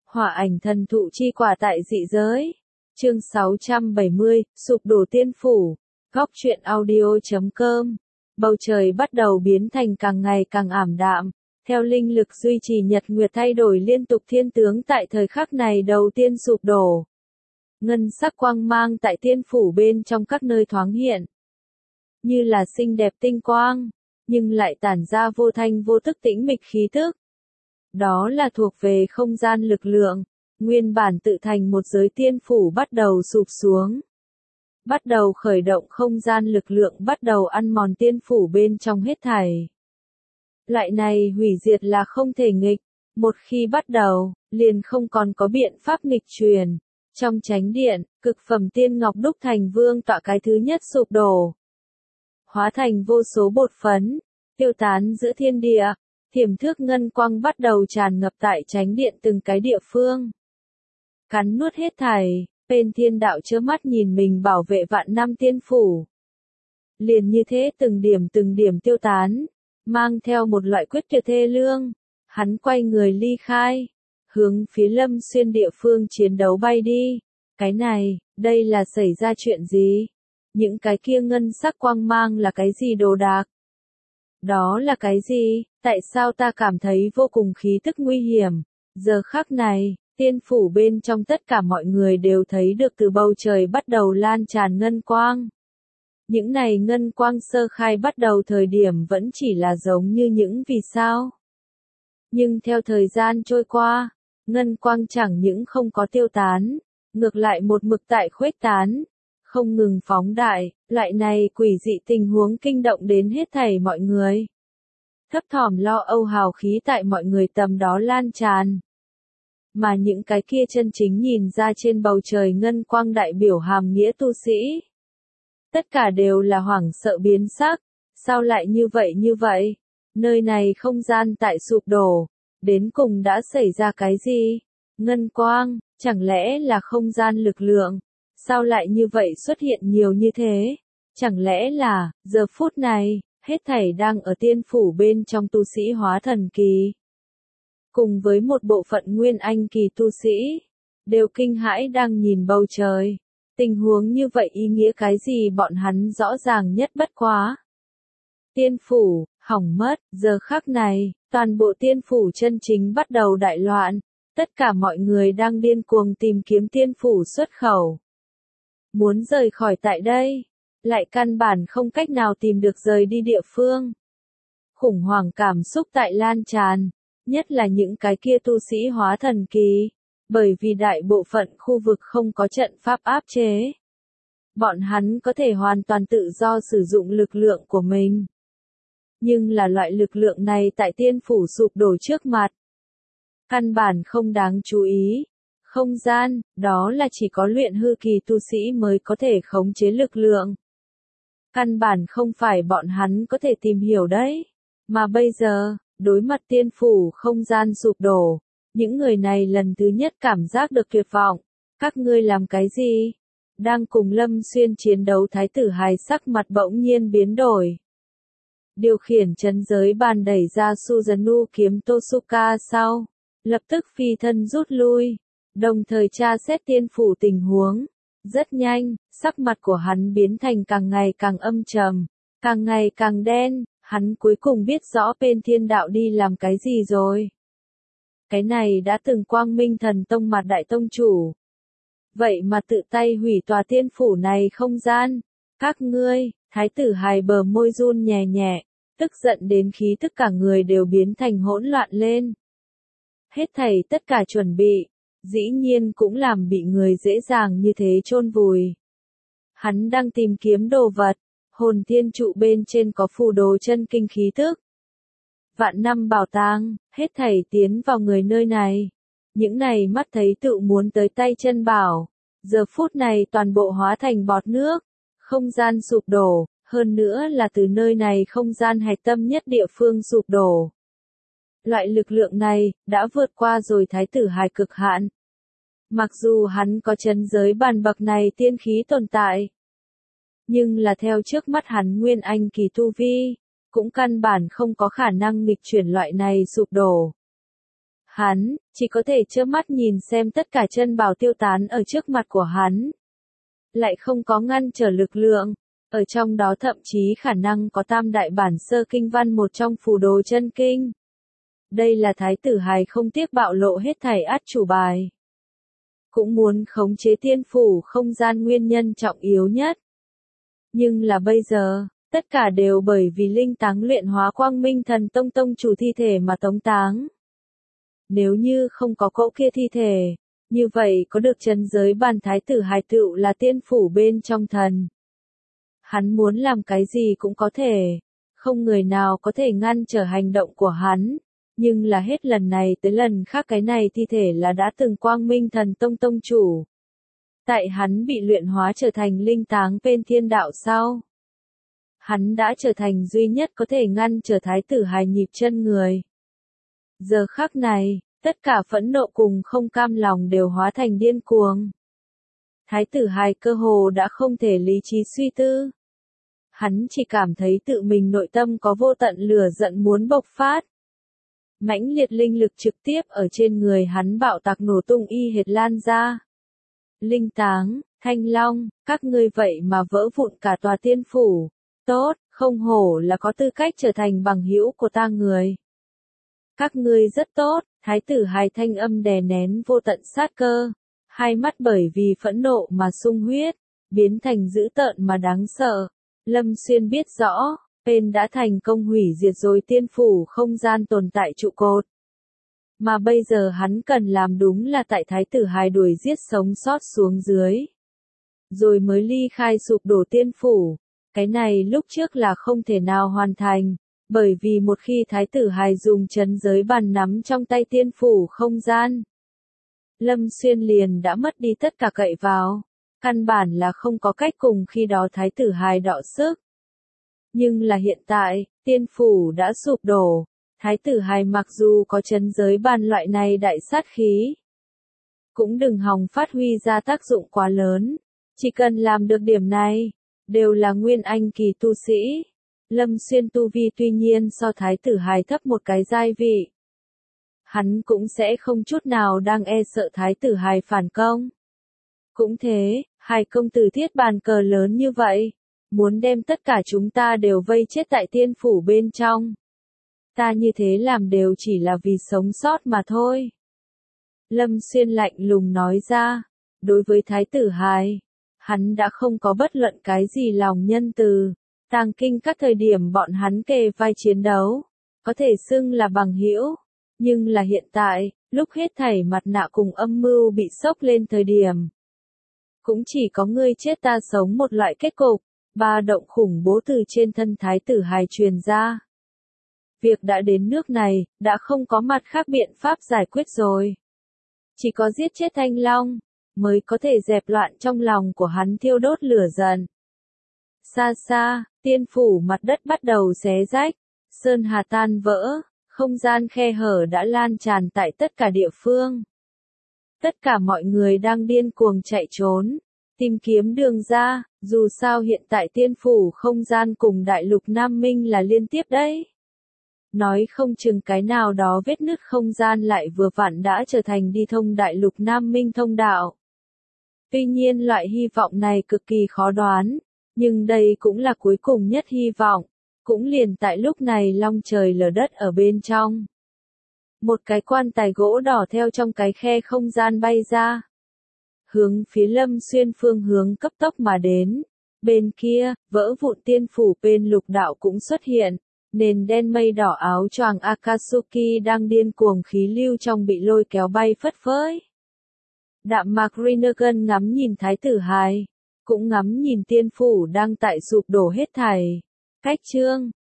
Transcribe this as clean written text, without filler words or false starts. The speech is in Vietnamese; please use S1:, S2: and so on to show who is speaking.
S1: Hỏa ảnh thần thụ chi quả tại dị giới. Chương 670, sụp đổ tiên phủ. Góc truyện audio.com. Bầu trời bắt đầu biến thành càng ngày càng ảm đạm. Theo linh lực duy trì nhật nguyệt thay đổi liên tục, thiên tướng tại thời khắc này đầu tiên sụp đổ. Ngân sắc quang mang tại tiên phủ bên trong các nơi thoáng hiện. Như là xinh đẹp tinh quang, nhưng lại tản ra vô thanh vô tức tĩnh mịch khí tức. Đó là thuộc về không gian lực lượng, nguyên bản tự thành một giới tiên phủ bắt đầu sụp xuống. Bắt đầu khởi động không gian lực lượng, bắt đầu ăn mòn tiên phủ bên trong hết thảy. Loại này hủy diệt là không thể nghịch, một khi bắt đầu, liền không còn có biện pháp nghịch truyền. Trong chánh điện, cực phẩm tiên ngọc đúc thành vương tọa cái thứ nhất sụp đổ. Hóa thành vô số bột phấn, tiêu tán giữa thiên địa, thiểm thước ngân quang bắt đầu tràn ngập tại chánh điện từng cái địa phương. Cắn nuốt hết thảy, bên thiên đạo trơ mắt nhìn mình bảo vệ vạn năm tiên phủ. Liền như thế từng điểm tiêu tán, mang theo một loại quyết tuyệt thê lương, hắn quay người ly khai, hướng phía Lâm Xuyên địa phương chiến đấu bay đi. Cái này, đây là xảy ra chuyện gì? Những cái kia ngân sắc quang mang là cái gì đồ đạc? Đó là cái gì? Tại sao ta cảm thấy vô cùng khí tức nguy hiểm? Giờ khắc này, tiên phủ bên trong tất cả mọi người đều thấy được từ bầu trời bắt đầu lan tràn ngân quang. Những này ngân quang sơ khai bắt đầu thời điểm vẫn chỉ là giống như những vì sao. Nhưng theo thời gian trôi qua, ngân quang chẳng những không có tiêu tán, ngược lại một mực tại khuếch tán, không ngừng phóng đại. Loại này quỷ dị tình huống kinh động đến hết thảy mọi người. Thấp thỏm lo âu hào khí tại mọi người tầm đó lan tràn. Mà những cái kia chân chính nhìn ra trên bầu trời ngân quang đại biểu hàm nghĩa tu sĩ. Tất cả đều là hoảng sợ biến sắc, sao lại như vậy? Nơi này không gian tại sụp đổ, đến cùng đã xảy ra cái gì? Ngân quang, chẳng lẽ là không gian lực lượng? Sao lại như vậy xuất hiện nhiều như thế? Chẳng lẽ là, giờ phút này, hết thảy đang ở tiên phủ bên trong tu sĩ hóa thần kỳ. Cùng với một bộ phận nguyên anh kỳ tu sĩ, đều kinh hãi đang nhìn bầu trời. Tình huống như vậy ý nghĩa cái gì bọn hắn rõ ràng nhất bất quá. Tiên phủ, hỏng mất, giờ khắc này, toàn bộ tiên phủ chân chính bắt đầu đại loạn. Tất cả mọi người đang điên cuồng tìm kiếm tiên phủ xuất khẩu. Muốn rời khỏi tại đây, lại căn bản không cách nào tìm được rời đi địa phương. Khủng hoảng cảm xúc tại lan tràn, nhất là những cái kia tu sĩ hóa thần kỳ, bởi vì đại bộ phận khu vực không có trận pháp áp chế. Bọn hắn có thể hoàn toàn tự do sử dụng lực lượng của mình. Nhưng là loại lực lượng này tại tiên phủ sụp đổ trước mặt. Căn bản không đáng chú ý. Không gian, đó là chỉ có luyện hư kỳ tu sĩ mới có thể khống chế lực lượng. Căn bản không phải bọn hắn có thể tìm hiểu đấy. Mà bây giờ, đối mặt tiên phủ không gian sụp đổ, những người này lần thứ nhất cảm giác được tuyệt vọng. Các ngươi làm cái gì? Đang cùng Lâm Xuyên chiến đấu thái tử hài sắc mặt bỗng nhiên biến đổi. Điều khiển chấn giới bàn đẩy ra Suzanu kiếm Tosuka sau, lập tức phi thân rút lui. Đồng thời tra xét tiên phủ tình huống. Rất nhanh, sắc mặt của hắn biến thành càng ngày càng âm trầm, càng ngày càng đen, hắn cuối cùng biết rõ bên thiên đạo đi làm cái gì rồi. Cái này đã từng quang minh thần tông mặt đại tông chủ. Vậy mà tự tay hủy tòa tiên phủ này không gian. Các ngươi, thái tử hài bờ môi run nhẹ nhẹ, tức giận đến khí tức cả người đều biến thành hỗn loạn lên. Hết thảy tất cả chuẩn bị. Dĩ nhiên cũng làm bị người dễ dàng như thế chôn vùi. Hắn đang tìm kiếm đồ vật, hồn thiên trụ bên trên có phù đồ chân kinh khí tức. Vạn năm bảo tàng, hết thảy tiến vào người nơi này. Những này mắt thấy tự muốn tới tay chân bảo. Giờ phút này toàn bộ hóa thành bọt nước, không gian sụp đổ, hơn nữa là từ nơi này không gian hạch tâm nhất địa phương sụp đổ. Loại lực lượng này, đã vượt qua rồi thái tử hài cực hạn. Mặc dù hắn có chấn giới bàn bậc này tiên khí tồn tại. Nhưng là theo trước mắt hắn nguyên anh kỳ tu vi, cũng căn bản không có khả năng nghịch chuyển loại này sụp đổ. Hắn, chỉ có thể trơ mắt nhìn xem tất cả chân bảo tiêu tán ở trước mặt của hắn. Lại không có ngăn trở lực lượng, ở trong đó thậm chí khả năng có tam đại bản sơ kinh văn một trong phù đồ chân kinh. Đây là thái tử hài không tiếc bạo lộ hết thảy át chủ bài. Cũng muốn khống chế tiên phủ không gian nguyên nhân trọng yếu nhất. Nhưng là bây giờ, tất cả đều bởi vì linh táng luyện hóa Quang Minh Thần Tông tông chủ thi thể mà tống táng. Nếu như không có cỗ kia thi thể, như vậy có được chân giới bàn thái tử hài tựu là tiên phủ bên trong thần. Hắn muốn làm cái gì cũng có thể, không người nào có thể ngăn trở hành động của hắn. Nhưng là hết lần này tới lần khác cái này thi thể là đã từng Quang Minh Thần Tông tông chủ. Tại hắn bị luyện hóa trở thành linh táng bên thiên đạo sau. Hắn đã trở thành duy nhất có thể ngăn trở thái tử hài nhịp chân người. Giờ khắc này, tất cả phẫn nộ cùng không cam lòng đều hóa thành điên cuồng. Thái tử hài cơ hồ đã không thể lý trí suy tư. Hắn chỉ cảm thấy tự mình nội tâm có vô tận lửa giận muốn bộc phát. Mãnh liệt linh lực trực tiếp ở trên người hắn bạo tạc nổ tung y hệt lan ra. Linh táng, Thanh Long, các ngươi vậy mà vỡ vụn cả tòa tiên phủ. Tốt, không hổ là có tư cách trở thành bằng hữu của ta người. Các ngươi rất tốt, thái tử hài thanh âm đè nén vô tận sát cơ. Hai mắt bởi vì phẫn nộ mà sung huyết, biến thành dữ tợn mà đáng sợ. Lâm Xuyên biết rõ, Pen đã thành công hủy diệt rồi tiên phủ không gian tồn tại trụ cột. Mà bây giờ hắn cần làm đúng là tại thái tử hài đuổi giết sống sót xuống dưới. Rồi mới ly khai sụp đổ tiên phủ. Cái này lúc trước là không thể nào hoàn thành, bởi vì một khi thái tử hài dùng chấn giới bàn nắm trong tay tiên phủ không gian. Lâm Xuyên liền đã mất đi tất cả cậy vào. Căn bản là không có cách cùng khi đó thái tử hài đọ sức. Nhưng là hiện tại, tiên phủ đã sụp đổ. Thái tử hài mặc dù có chấn giới bàn loại này đại sát khí. Cũng đừng hòng phát huy ra tác dụng quá lớn. Chỉ cần làm được điểm này, đều là nguyên anh kỳ tu sĩ. Lâm Xuyên tu vi tuy nhiên so thái tử hài thấp một cái giai vị. Hắn cũng sẽ không chút nào đang e sợ thái tử hài phản công. Cũng thế, hài công tử thiết bàn cờ lớn như vậy. Muốn đem tất cả chúng ta đều vây chết tại tiên phủ bên trong. Ta như thế làm đều chỉ là vì sống sót mà thôi. Lâm Xuyên lạnh lùng nói ra. Đối với thái tử hài, hắn đã không có bất luận cái gì lòng nhân từ. Tàng kinh các thời điểm bọn hắn kề vai chiến đấu. Có thể xưng là bằng hữu. Nhưng là hiện tại, lúc hết thảy mặt nạ cùng âm mưu bị sốc lên thời điểm. Cũng chỉ có ngươi chết ta sống một loại kết cục. Ba động khủng bố từ trên thân thái tử hài truyền ra. Việc đã đến nước này, đã không có mặt khác biện pháp giải quyết rồi. Chỉ có giết chết Thanh Long, mới có thể dẹp loạn trong lòng của hắn thiêu đốt lửa giận. Xa xa, tiên phủ mặt đất bắt đầu xé rách, sơn hà tan vỡ, không gian khe hở đã lan tràn tại tất cả địa phương. Tất cả mọi người đang điên cuồng chạy trốn, tìm kiếm đường ra, dù sao hiện tại tiên phủ không gian cùng đại lục Nam Minh là liên tiếp đấy. Nói không chừng cái nào đó vết nứt không gian lại vừa vặn đã trở thành đi thông đại lục Nam Minh thông đạo. Tuy nhiên loại hy vọng này cực kỳ khó đoán, nhưng đây cũng là cuối cùng nhất hy vọng, cũng liền tại lúc này long trời lở đất ở bên trong. Một cái quan tài gỗ đỏ theo trong cái khe không gian bay ra. Hướng phía Lâm Xuyên phương hướng cấp tốc mà đến. Bên kia, vỡ vụn tiên phủ bên lục đạo cũng xuất hiện. Nền đen mây đỏ áo choàng Akatsuki đang điên cuồng khí lưu trong bị lôi kéo bay phất phới. Đạm mạc Rinnegan ngắm nhìn thái tử hài. Cũng ngắm nhìn tiên phủ đang tại sụp đổ hết thảy. Cách chương